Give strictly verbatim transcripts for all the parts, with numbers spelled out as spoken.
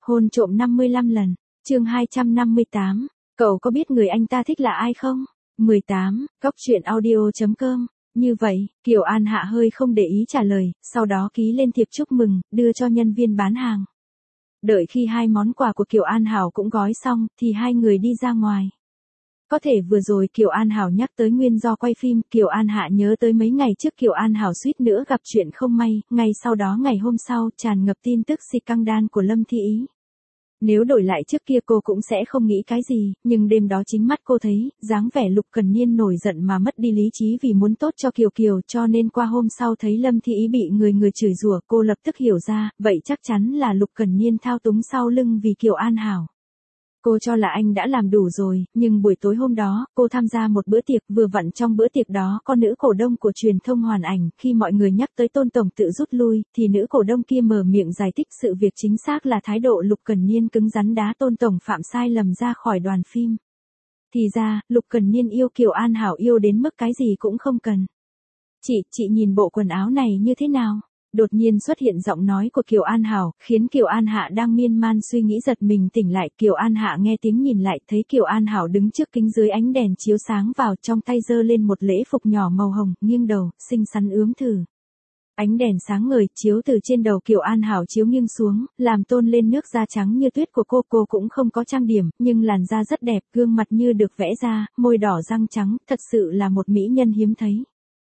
Hôn trộm năm mươi lăm lần. Chương hai trăm năm mươi tám. Cậu có biết người anh ta thích là ai không? mười tám. Góc truyện audio chấm com. Như vậy, Kiều An Hạ hơi không để ý trả lời, sau đó ký lên thiệp chúc mừng, đưa cho nhân viên bán hàng. Đợi khi hai món quà của Kiều An Hảo cũng gói xong, thì hai người đi ra ngoài. Có thể vừa rồi Kiều An Hảo nhắc tới nguyên do quay phim, Kiều An Hạ nhớ tới mấy ngày trước Kiều An Hảo suýt nữa gặp chuyện không may, ngay sau đó ngày hôm sau tràn ngập tin tức scandal của Lâm Thi Ý. Nếu đổi lại trước kia cô cũng sẽ không nghĩ cái gì, nhưng đêm đó chính mắt cô thấy, dáng vẻ Lục Cần Niên nổi giận mà mất đi lý trí vì muốn tốt cho Kiều Kiều, cho nên qua hôm sau thấy Lâm Thi Ý bị người người chửi rủa, cô lập tức hiểu ra, vậy chắc chắn là Lục Cần Niên thao túng sau lưng vì Kiều An Hảo. Cô cho là anh đã làm đủ rồi, nhưng buổi tối hôm đó, cô tham gia một bữa tiệc, vừa vặn trong bữa tiệc đó có nữ cổ đông của truyền thông Hoàn Ảnh, khi mọi người nhắc tới Tôn tổng tự rút lui, thì nữ cổ đông kia mở miệng giải thích sự việc chính xác là thái độ Lục Cần Niên cứng rắn đá Tôn tổng phạm sai lầm ra khỏi đoàn phim. Thì ra, Lục Cần Niên yêu Kiều An Hảo yêu đến mức cái gì cũng không cần. Chị, chị nhìn bộ quần áo này như thế nào? Đột nhiên xuất hiện giọng nói của Kiều An Hảo, khiến Kiều An Hạ đang miên man suy nghĩ giật mình tỉnh lại. Kiều An Hạ nghe tiếng nhìn lại, thấy Kiều An Hảo đứng trước kính dưới ánh đèn chiếu sáng vào, trong tay giơ lên một lễ phục nhỏ màu hồng, nghiêng đầu, xinh xắn ướm thử. Ánh đèn sáng ngời chiếu từ trên đầu Kiều An Hảo chiếu nghiêng xuống, làm tôn lên nước da trắng như tuyết của cô. Cô cũng không có trang điểm, nhưng làn da rất đẹp, gương mặt như được vẽ ra, môi đỏ răng trắng, thật sự là một mỹ nhân hiếm thấy.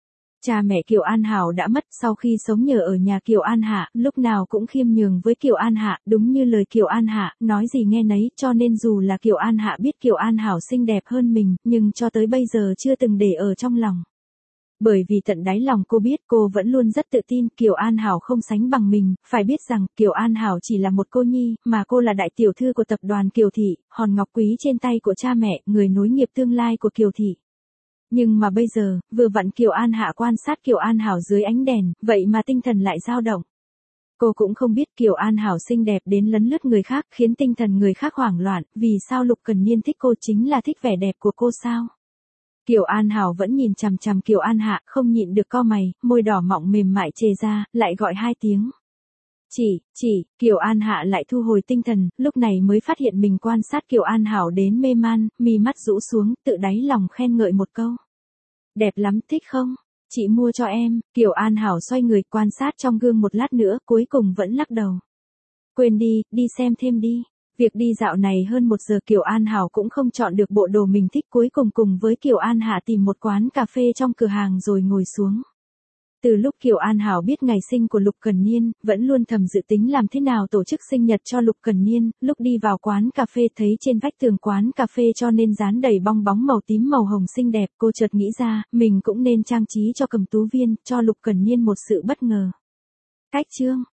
Cha mẹ Kiều An Hảo đã mất, sau khi sống nhờ ở nhà Kiều An Hạ, lúc nào cũng khiêm nhường với Kiều An Hạ, đúng như lời Kiều An Hạ, nói gì nghe nấy, cho nên dù là Kiều An Hạ biết Kiều An Hảo xinh đẹp hơn mình, nhưng cho tới bây giờ chưa từng để ở trong lòng. Bởi vì tận đáy lòng cô biết, cô vẫn luôn rất tự tin, Kiều An Hảo không sánh bằng mình, phải biết rằng, Kiều An Hảo chỉ là một cô nhi, mà cô là đại tiểu thư của tập đoàn Kiều Thị, hòn ngọc quý trên tay của cha mẹ, người nối nghiệp tương lai của Kiều Thị. Nhưng mà bây giờ, vừa vặn Kiều An Hạ quan sát Kiều An Hảo dưới ánh đèn, vậy mà tinh thần lại dao động. Cô cũng không biết Kiều An Hảo xinh đẹp đến lấn lướt người khác, khiến tinh thần người khác hoảng loạn, vì sao Lục Cần Niên thích cô chính là thích vẻ đẹp của cô sao? Kiều An Hảo vẫn nhìn chằm chằm Kiều An Hạ, không nhịn được cau mày, môi đỏ mọng mềm mại chề ra, lại gọi hai tiếng. Chỉ, chỉ, Kiều An Hạ lại thu hồi tinh thần, lúc này mới phát hiện mình quan sát Kiều An Hảo đến mê man, mi mắt rũ xuống, tự đáy lòng khen ngợi một câu. Đẹp lắm, thích không? Chị mua cho em. Kiều An Hảo xoay người quan sát trong gương một lát nữa, cuối cùng vẫn lắc đầu. Quên đi, đi xem thêm đi. Việc đi dạo này hơn một giờ Kiều An Hảo cũng không chọn được bộ đồ mình thích, cuối cùng cùng với Kiều An Hạ tìm một quán cà phê trong cửa hàng rồi ngồi xuống. Từ lúc Kiều An Hảo biết ngày sinh của Lục Cần Niên, vẫn luôn thầm dự tính làm thế nào tổ chức sinh nhật cho Lục Cần Niên, lúc đi vào quán cà phê thấy trên vách tường quán cà phê cho nên dán đầy bong bóng màu tím màu hồng xinh đẹp, cô chợt nghĩ ra, mình cũng nên trang trí cho Cầm Tú Viên, cho Lục Cần Niên một sự bất ngờ. Cách chương